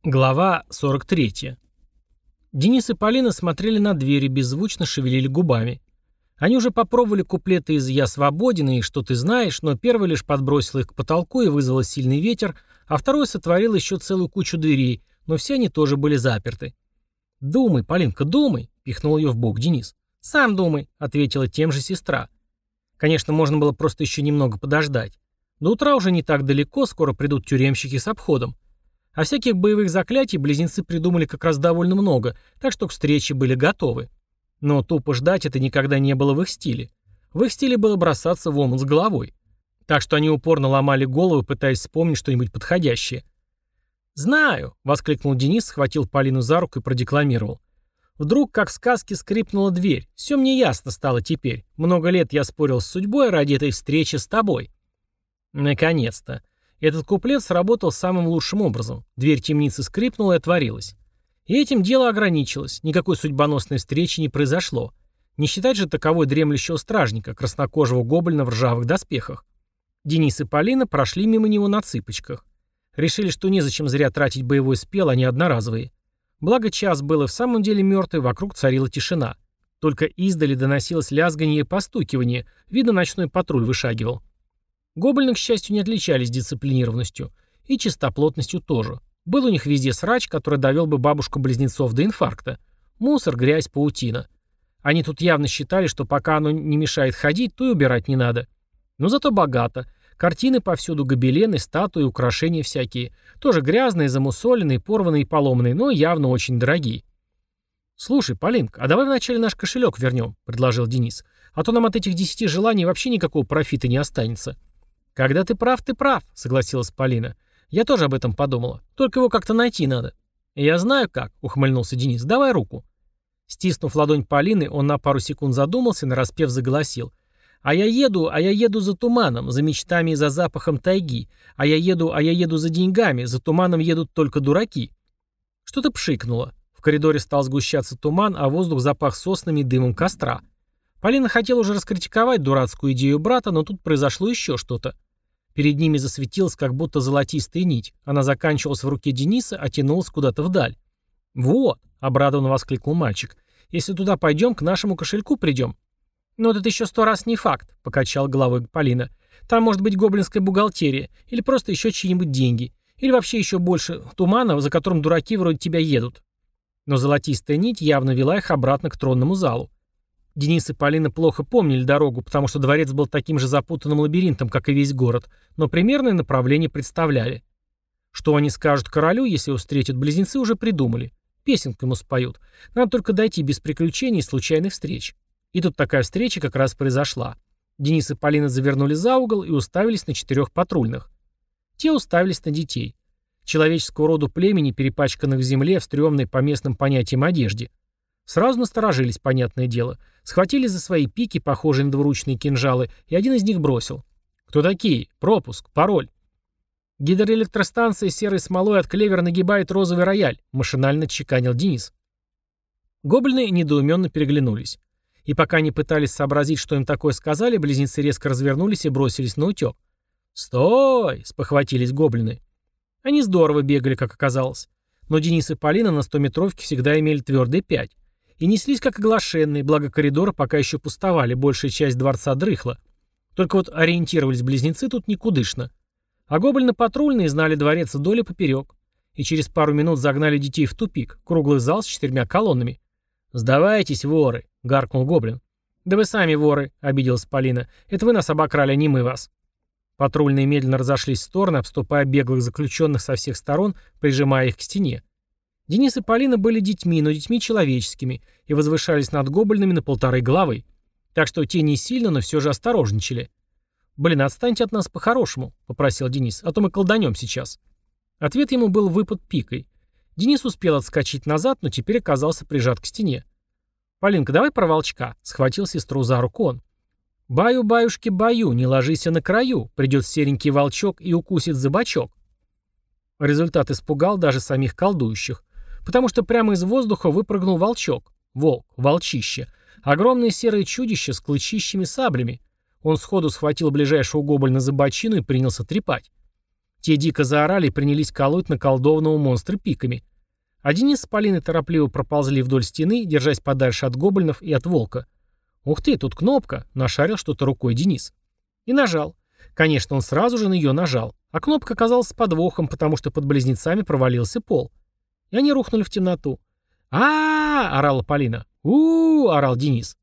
Глава 43. Денис и Полина смотрели на дверь и беззвучно шевелили губами. Они уже попробовали куплеты из «Я свободен» и «Что ты знаешь», но первый лишь подбросил их к потолку и вызвал сильный ветер, а второй сотворил еще целую кучу дверей, но все они тоже были заперты. «Думай, Полинка, думай», — пихнул ее в бок Денис. «Сам думай», — ответила тем же сестра. Конечно, можно было просто еще немного подождать. До утра уже не так далеко, скоро придут тюремщики с обходом. А всяких боевых заклятий близнецы придумали как раз довольно много, так что к встрече были готовы. Но тупо ждать это никогда не было в их стиле. В их стиле было бросаться в омут с головой. Так что они упорно ломали головы, пытаясь вспомнить что-нибудь подходящее. «Знаю», — воскликнул Денис, схватил Полину за руку и продекламировал. «Вдруг, как в сказке, скрипнула дверь. Все мне ясно стало теперь. Много лет я спорил с судьбой ради этой встречи с тобой». Наконец-то. Этот куплет сработал самым лучшим образом. Дверь темницы скрипнула и отворилась. И этим дело ограничилось. Никакой судьбоносной встречи не произошло. Не считать же таковой дремлющего стражника, краснокожего гоблина в ржавых доспехах. Денис и Полина прошли мимо него на цыпочках. Решили, что незачем зря тратить боевой спел, а не одноразовые. Благо час был и в самом деле мертвый, вокруг царила тишина. Только издали доносилось лязганье и постукивание. Видно, ночной патруль вышагивал. Гоблины, к счастью, не отличались дисциплинированностью. И чистоплотностью тоже. Был у них везде срач, который довел бы бабушку-близнецов до инфаркта. Мусор, грязь, паутина. Они тут явно считали, что пока оно не мешает ходить, то и убирать не надо. Но зато богато. Картины повсюду, гобелены, статуи, украшения всякие. Тоже грязные, замусоленные, порванные и поломанные, но явно очень дорогие. «Слушай, Полинка, а давай вначале наш кошелек вернем», — предложил Денис. «А то нам от этих 10 желаний вообще никакого профита не останется». «Когда ты прав, согласилась Полина. «Я тоже об этом подумала. Только его как-то найти надо». «Я знаю как», — ухмыльнулся Денис. «Давай руку». Стиснув ладонь Полины, он на пару секунд задумался и нараспев заголосил. А я еду за туманом, за мечтами и за запахом тайги. А я еду за деньгами, за туманом едут только дураки». Что-то пшикнуло. В коридоре стал сгущаться туман, а воздух запах соснами и дымом костра. Полина хотела уже раскритиковать дурацкую идею брата, но тут произошло еще что-то. Перед ними засветилась как будто золотистая нить. Она заканчивалась в руке Дениса, а тянулась куда-то вдаль. «Вот», — обрадованно воскликнул мальчик, — «если туда пойдем, к нашему кошельку придем». «Но это еще 100 раз не факт», — покачала головой Полина. «Там может быть гоблинская бухгалтерия, или просто еще чьи-нибудь деньги, или вообще еще больше тумана, за которым дураки вроде тебя едут». Но золотистая нить явно вела их обратно к тронному залу. Денис и Полина плохо помнили дорогу, потому что дворец был таким же запутанным лабиринтом, как и весь город, но примерное направление представляли. Что они скажут королю, если его встретят, близнецы уже придумали. Песенку ему споют. Надо только дойти без приключений и случайных встреч. И тут такая встреча как раз произошла. Денис и Полина завернули за угол и уставились на 4 патрульных. Те уставились на детей. Человеческого рода племени, перепачканных в земле в стрёмной по местным понятиям одежде. Сразу насторожились, понятное дело. Схватили за свои пики, похожие на двуручные кинжалы, и один из них бросил. «Кто такие? Пропуск. Пароль». «Гидроэлектростанция серой смолой от клевера нагибает розовый рояль», — машинально чеканил Денис. Гоблины недоуменно переглянулись. И пока они пытались сообразить, что им такое сказали, близнецы резко развернулись и бросились на утек. «Стой!» — спохватились гоблины. Они здорово бегали, как оказалось. Но Денис и Полина на 100-метровке всегда имели твердые 5. И неслись как оглашенные, благо коридоры пока еще пустовали, большая часть дворца дрыхла. Только вот ориентировались близнецы тут никудышно. А гоблины-патрульные знали дворец вдоль и поперек. И через пару минут загнали детей в тупик, круглый зал с 4 колоннами. «Сдавайтесь, воры!» — гаркнул гоблин. «Да вы сами воры!» — обиделась Полина. «Это вы нас обокрали, а не мы вас!» Патрульные медленно разошлись в стороны, обступая беглых заключенных со всех сторон, прижимая их к стене. Денис и Полина были детьми, но детьми человеческими, и возвышались над гоблинами на 1,5 головы. Так что те не сильно, но все же осторожничали. «Блин, отстаньте от нас по-хорошему», — попросил Денис, — «а то мы колданем сейчас». Ответ ему был выпад пикой. Денис успел отскочить назад, но теперь оказался прижат к стене. «Полинка, давай про волчка», — схватил сестру за руку он. «Баю-баюшки, баю, не ложися на краю, придет серенький волчок и укусит за бочок». Результат испугал даже самих колдующих, потому что прямо из воздуха выпрыгнул волчок. Волк, волчище. Огромное серое чудище с клычищими саблями. Он сходу схватил ближайшего гоблина за бочину и принялся трепать. Те дико заорали и принялись колоть наколдованного монстра пиками. А Денис с Полиной торопливо проползли вдоль стены, держась подальше от гоблинов и от волка. «Ух ты, тут кнопка!» — нашарил что-то рукой Денис. И нажал. Конечно, он сразу же на нее нажал. А кнопка оказалась с подвохом, потому что под близнецами провалился пол. И они рухнули в темноту. Орала Полина. Орал Денис.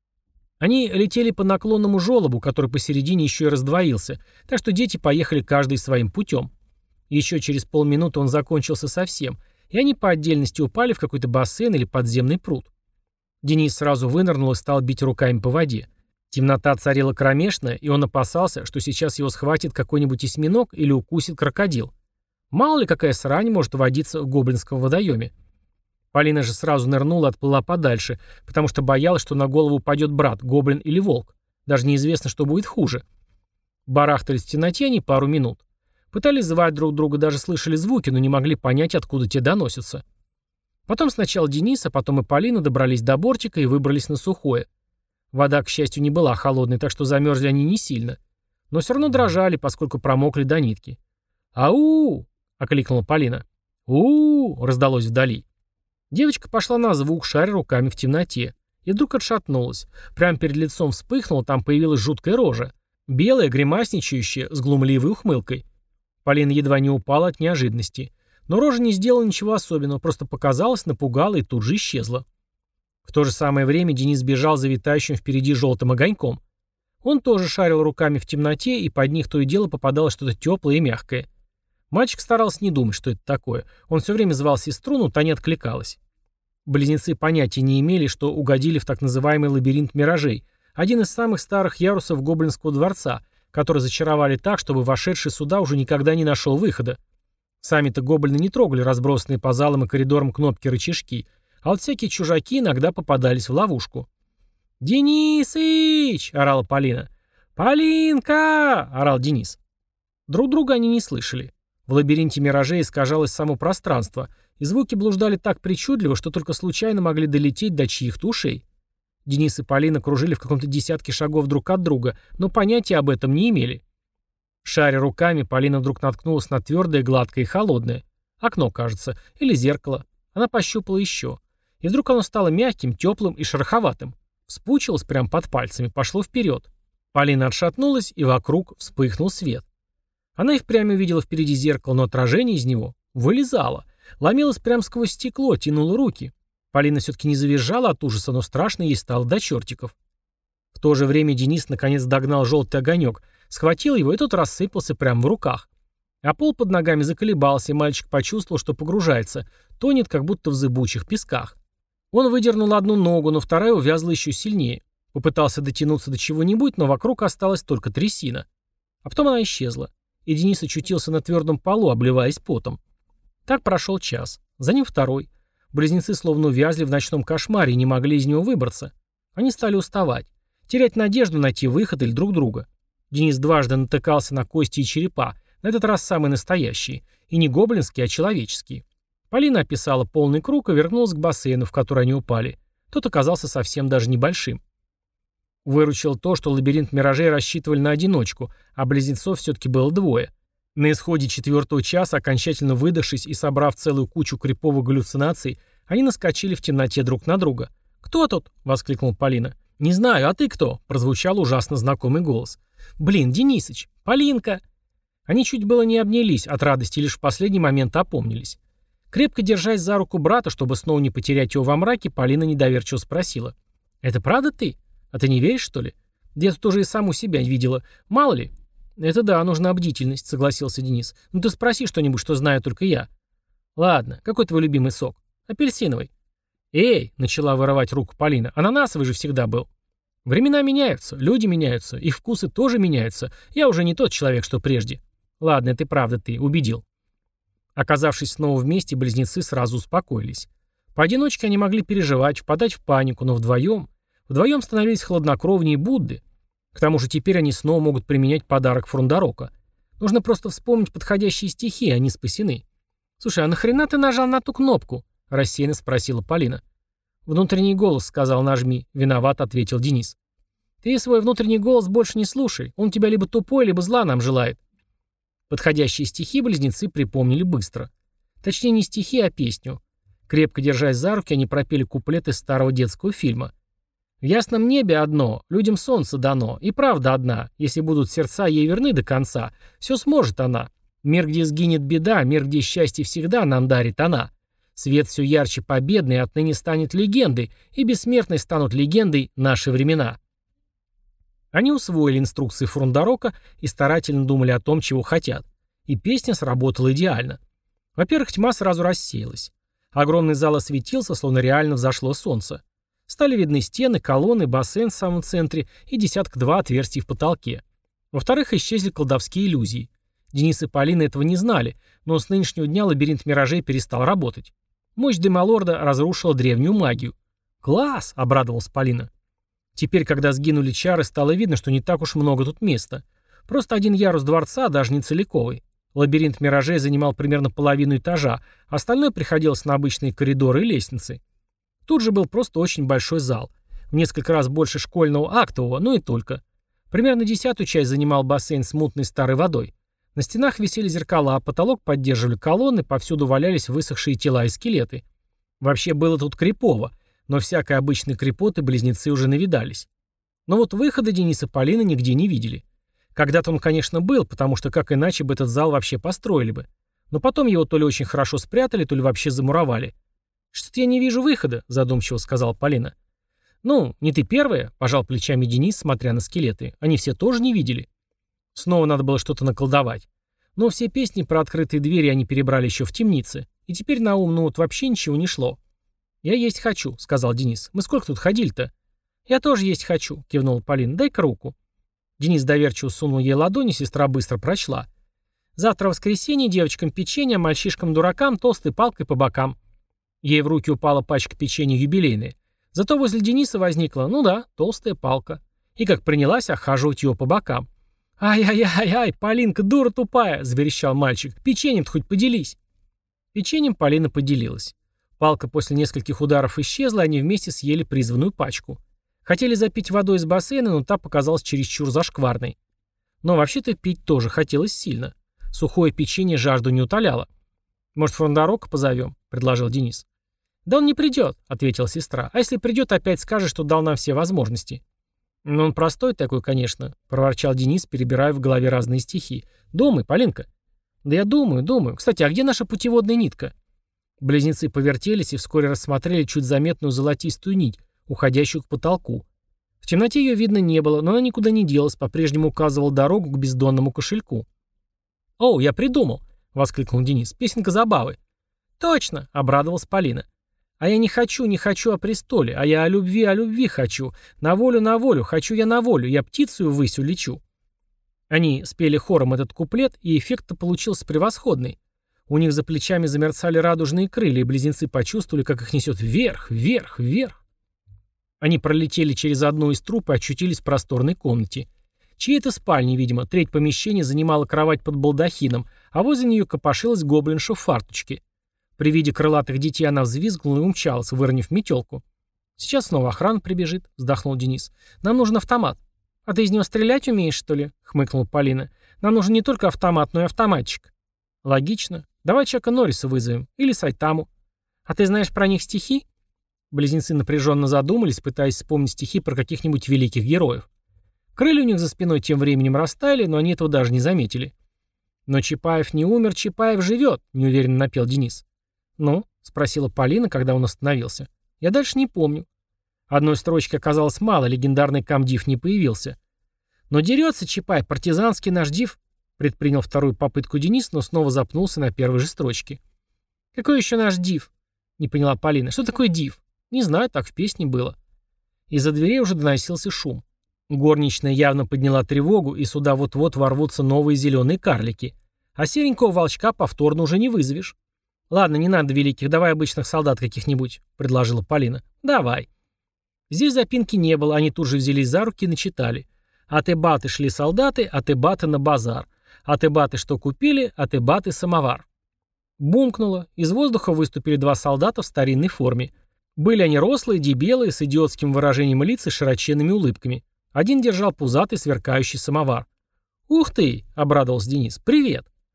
Они летели по наклонному желобу, который посередине еще и раздвоился, так что дети поехали каждый своим путем. Еще через полминуты он закончился совсем, и они по отдельности упали в какой-то бассейн или подземный пруд. Денис сразу вынырнул и стал бить руками по воде. Темнота царила кромешная, и он опасался, что сейчас его схватит какой-нибудь осьминог или укусит крокодил. Мало ли какая срань может водиться в гоблинском водоеме. Полина же сразу нырнула и отплыла подальше, потому что боялась, что на голову упадет брат, гоблин или волк. Даже неизвестно, что будет хуже. Барахтались в темноте они пару минут. Пытались звать друг друга, даже слышали звуки, но не могли понять, откуда те доносятся. Потом сначала Денис, а потом и Полина добрались до бортика и выбрались на сухое. Вода, к счастью, не была холодной, так что замерзли они не сильно. Но все равно дрожали, поскольку промокли до нитки. «Ау!» — окликнула Полина. «У-у-у!» — раздалось вдали. Девочка пошла на звук, шаря руками в темноте. И вдруг отшатнулась. Прямо перед лицом вспыхнула, там появилась жуткая рожа. Белая, гримасничающая, с глумливой ухмылкой. Полина едва не упала от неожиданности. Но рожа не сделала ничего особенного, просто показалась, напугала и тут же исчезла. В то же самое время Денис бежал за витающим впереди желтым огоньком. Он тоже шарил руками в темноте, и под них то и дело попадалось что-то теплое и мягкое. Мальчик старался не думать, что это такое. Он все время звал сестру, но та не откликалась. Близнецы понятия не имели, что угодили в так называемый лабиринт миражей, один из самых старых ярусов гоблинского дворца, который зачаровали так, чтобы вошедший сюда уже никогда не нашел выхода. Сами-то гоблины не трогали разбросанные по залам и коридорам кнопки-рычажки, а вот всякие чужаки иногда попадались в ловушку. «Денисыч!» — орала Полина. «Полинка!» — орал Денис. Друг друга они не слышали. В лабиринте миражей искажалось само пространство, и звуки блуждали так причудливо, что только случайно могли долететь до чьих-то ушей. Денис и Полина кружили в каком-то десятке шагов друг от друга, но понятия об этом не имели. Шаря руками, Полина вдруг наткнулась на твердое, гладкое и холодное. Окно, кажется, или зеркало. Она пощупала еще. И вдруг оно стало мягким, теплым и шероховатым. Вспучилось прямо под пальцами, пошло вперед. Полина отшатнулась, и вокруг вспыхнул свет. Она и впрямь увидела впереди зеркало, но отражение из него вылезало. Ломилось прямо сквозь стекло, тянуло руки. Полина все-таки не завизжала от ужаса, но страшно ей стало до чертиков. В то же время Денис наконец догнал желтый огонек, схватил его, и тот рассыпался прямо в руках. А пол под ногами заколебался, и мальчик почувствовал, что погружается, тонет, как будто в зыбучих песках. Он выдернул одну ногу, но вторая увязла еще сильнее. Попытался дотянуться до чего-нибудь, но вокруг осталась только трясина. А потом она исчезла, и Денис очутился на твердом полу, обливаясь потом. Так прошел час. За ним второй. Близнецы словно увязли в ночном кошмаре и не могли из него выбраться. Они стали уставать, терять надежду найти выход или друг друга. Денис дважды натыкался на кости и черепа, на этот раз самые настоящие, и не гоблинские, а человеческие. Полина описала полный круг и вернулась к бассейну, в который они упали. Тот оказался совсем даже небольшим. Выручило то, что лабиринт миражей рассчитывали на одиночку, а близнецов все-таки было двое. На исходе 4-го часа, окончательно выдохшись и собрав целую кучу криповых галлюцинаций, они наскочили в темноте друг на друга. «Кто тут?» — воскликнула Полина. «Не знаю, а ты кто?» — прозвучал ужасно знакомый голос. «Блин, Денисыч! Полинка!» Они чуть было не обнялись от радости, лишь в последний момент опомнились. Крепко держась за руку брата, чтобы снова не потерять его во мраке, Полина недоверчиво спросила. «Это правда ты? А ты не веришь, что ли? Да я тут уже и сам у себя видела. Мало ли». «Это да, нужна бдительность», — согласился Денис. «Ну ты спроси что-нибудь, что знаю только я». «Ладно, какой твой любимый сок?» «Апельсиновый». «Эй!» — начала вырывать руку Полина. «Ананасовый же всегда был». «Времена меняются, люди меняются, и вкусы тоже меняются. Я уже не тот человек, что прежде». «Ладно, это правда ты, убедил». Оказавшись снова вместе, близнецы сразу успокоились. Поодиночке они могли переживать, впадать в панику, но вдвоем становились хладнокровнее Будды. К тому же теперь они снова могут применять подарок Фрундарока. Нужно просто вспомнить подходящие стихи, и они спасены. «Слушай, а нахрена ты нажал на ту кнопку?» — рассеянно спросила Полина. «Внутренний голос», — сказал нажми. «Виноват», — ответил Денис. «Ты свой внутренний голос больше не слушай. Он тебя либо тупой, либо зла нам желает». Подходящие стихи близнецы припомнили быстро. Точнее, не стихи, а песню. Крепко держась за руки, они пропели куплет из старого детского фильма. «В ясном небе одно, людям солнце дано, и правда одна, если будут сердца ей верны до конца, все сможет она. Мир, где сгинет беда, мир, где счастье всегда нам дарит она. Свет все ярче победный, отныне станет легендой, и бессмертной станут легендой наши времена». Они усвоили инструкции Фрундарока и старательно думали о том, чего хотят. И песня сработала идеально. Во-первых, тьма сразу рассеялась. Огромный зал осветился, словно реально взошло солнце. Стали видны стены, колонны, бассейн в самом центре и десятка-два отверстий в потолке. Во-вторых, исчезли колдовские иллюзии. Денис и Полина этого не знали, но с нынешнего дня лабиринт миражей перестал работать. Мощь Демалорда разрушила древнюю магию. «Класс!» — обрадовалась Полина. Теперь, когда сгинули чары, стало видно, что не так уж много тут места. Просто один ярус дворца, даже не целиковый. Лабиринт миражей занимал примерно половину этажа, остальное приходилось на обычные коридоры и лестницы. Тут же был просто очень большой зал. В несколько раз больше школьного актового, но и только. Примерно 10-ю часть занимал бассейн с мутной старой водой. На стенах висели зеркала, потолок поддерживали колонны, повсюду валялись высохшие тела и скелеты. Вообще было тут крипово, но всякой обычной крепоты близнецы уже навидались. Но вот выхода Денис и Полина нигде не видели. Когда-то он, конечно, был, потому что как иначе бы этот зал вообще построили бы. Но потом его то ли очень хорошо спрятали, то ли вообще замуровали. «Что-то я не вижу выхода», — задумчиво сказала Полина. «Ну, не ты первая», — пожал плечами Денис, смотря на скелеты. «Они все тоже не видели». Снова надо было что-то наколдовать. Но все песни про открытые двери они перебрали еще в темнице. И теперь на ум, ну вот вообще ничего не шло. «Я есть хочу», — сказал Денис. «Мы сколько тут ходили-то?» «Я тоже есть хочу», — кивнула Полина. «Дай-ка руку». Денис доверчиво сунул ей ладони, сестра быстро прочла. «Завтра воскресенье, девочкам печенье, мальчишкам-дуракам, толстой палкой по бокам». Ей в руки упала пачка печенья юбилейная. Зато возле Дениса возникла, ну да, толстая палка. И как принялась охаживать его по бокам. «Ай-яй-яй-яй, Полинка, дура тупая!» — заверещал мальчик. «Печеньем-то хоть поделись!» Печеньем Полина поделилась. Палка после нескольких ударов исчезла, они вместе съели призванную пачку. Хотели запить водой из бассейна, но та показалась чересчур зашкварной. Но вообще-то пить тоже хотелось сильно. Сухое печенье жажду не утоляло. «Может, Фрондарока позовем?» — предложил Денис. «Да он не придет», — ответила сестра. «А если придет, опять скажет, что дал нам все возможности». «Ну, он простой такой, конечно», — проворчал Денис, перебирая в голове разные стихи. «Думай, Полинка». «Да я думаю. Кстати, а где наша путеводная нитка?» Близнецы повертелись и вскоре рассмотрели чуть заметную золотистую нить, уходящую к потолку. В темноте ее видно не было, но она никуда не делась, по-прежнему указывала дорогу к бездонному кошельку. «О, я придумал!» — воскликнул Денис. «Песенка забавы». «Точно!» — обрадовалась Полина. «А я не хочу о престоле, а я о любви хочу. На волю, хочу я на волю, я птицу ввысь улечу». Они спели хором этот куплет, и эффект-то получился превосходный. У них за плечами замерцали радужные крылья, и близнецы почувствовали, как их несет вверх, вверх, вверх. Они пролетели через одну из труб и очутились в просторной комнате. Чьей-то спальни, видимо, треть помещения занимала кровать под балдахином, а возле нее копошилась гоблинша в фарточке. При виде крылатых детей она взвизгнула и умчалась, выронив метелку. «Сейчас снова охрана прибежит», — вздохнул Денис. «Нам нужен автомат». «А ты из него стрелять умеешь, что ли?» — хмыкнула Полина. «Нам нужен не только автомат, но и автоматчик». «Логично. Давай Чака Норриса вызовем. Или Сайтаму. А ты знаешь про них стихи?» Близнецы напряженно задумались, пытаясь вспомнить стихи про каких-нибудь великих героев. Крылья у них за спиной тем временем растаяли, но они этого даже не заметили. «Но Чапаев не умер, Чапаев живет», — неуверенно напел Денис. «Ну?» — спросила Полина, когда он остановился. «Я дальше не помню». Одной строчки оказалось мало, легендарный комдив не появился. «Но дерется Чапай, партизанский наш див», — предпринял вторую попытку Денис, но снова запнулся на первой же строчке. «Какой еще наш див?» — не поняла Полина. «Что такое див?» «Не знаю, так в песне было». Из-за дверей уже доносился шум. Горничная явно подняла тревогу, и сюда вот-вот ворвутся новые зеленые карлики. А серенького волчка повторно уже не вызовешь. «Ладно, не надо великих, давай обычных солдат каких-нибудь», — предложила Полина. «Давай». Здесь запинки не было, они тут же взялись за руки и начитали. «От Эбаты шли солдаты, от Эбаты на базар. От Эбаты что купили, от Эбаты самовар». Бумкнуло, из воздуха выступили два солдата в старинной форме. Были они рослые, дебелые, с идиотским выражением лиц и широченными улыбками. Один держал пузатый, сверкающий самовар. «Ух ты!» — обрадовался Денис. «Привет!»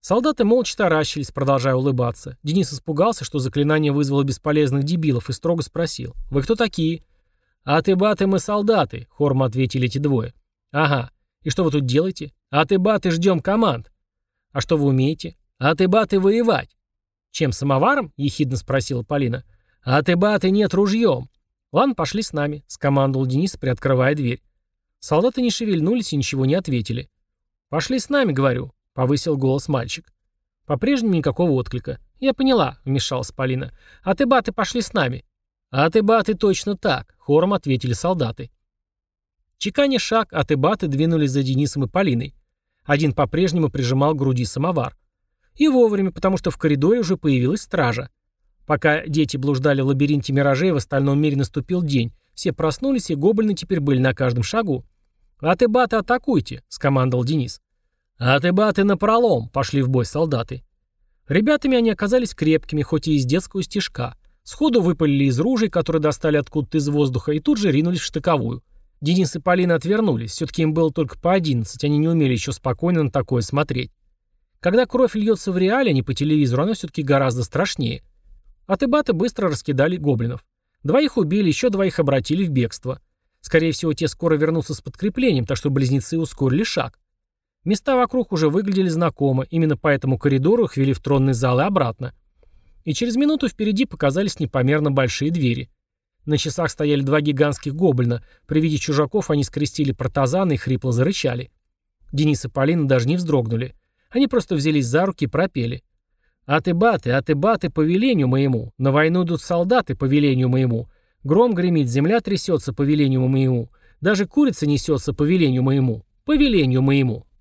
Солдаты молча таращились, продолжая улыбаться. Денис испугался, что заклинание вызвало бесполезных дебилов, и строго спросил: «Вы кто такие?» «Аты-баты, мы солдаты», — хором ответили эти двое. «Ага. И что вы тут делаете?» «Аты-баты, ждем команд». «А что вы умеете?» «Аты-баты, воевать». «Чем, самоваром?» — ехидно спросила Полина. «Аты-баты, нет, ружьем». «Ладно, пошли с нами», — скомандовал Денис, приоткрывая дверь. Солдаты не шевельнулись и ничего не ответили. «Пошли с нами, говорю», — повысил голос мальчик. По-прежнему никакого отклика. «Я поняла», — вмешалась Полина. «Аты-баты, пошли с нами». «Аты-баты, точно так», — хором ответили солдаты. Чеканя шаг, аты-баты двинулись за Денисом и Полиной. Один по-прежнему прижимал к груди самовар. И вовремя, потому что в коридоре уже появилась стража. Пока дети блуждали в лабиринте миражей, в остальном мире наступил день. Все проснулись, и гоблины теперь были на каждом шагу. «Аты-баты, атакуйте», — скомандовал Денис. «Аты-баты, напролом», — пошли в бой солдаты. Ребятами они оказались крепкими, хоть и из детского стишка. Сходу выпалили из ружей, которые достали откуда-то из воздуха, и тут же ринулись в штыковую. Денис и Полина отвернулись, все-таки им было только по 11, они не умели еще спокойно на такое смотреть. Когда кровь льется в реале, а не по телевизору, она все-таки гораздо страшнее. Аты-баты быстро раскидали гоблинов. 2 убили, еще 2 обратили в бегство. Скорее всего, те скоро вернутся с подкреплением, так что близнецы ускорили шаг. Места вокруг уже выглядели знакомо, именно по этому коридору их вели в тронный зал и обратно. И через минуту впереди показались непомерно большие двери. На часах стояли 2 гигантских гоблина. При виде чужаков они скрестили протазаны и хрипло зарычали. Денис и Полина даже не вздрогнули. Они просто взялись за руки и пропели. «Аты-баты, по велению моему. На войну идут солдаты по велению моему. Гром гремит, земля трясется по велению моему. Даже курица несется по велению моему. По велению моему».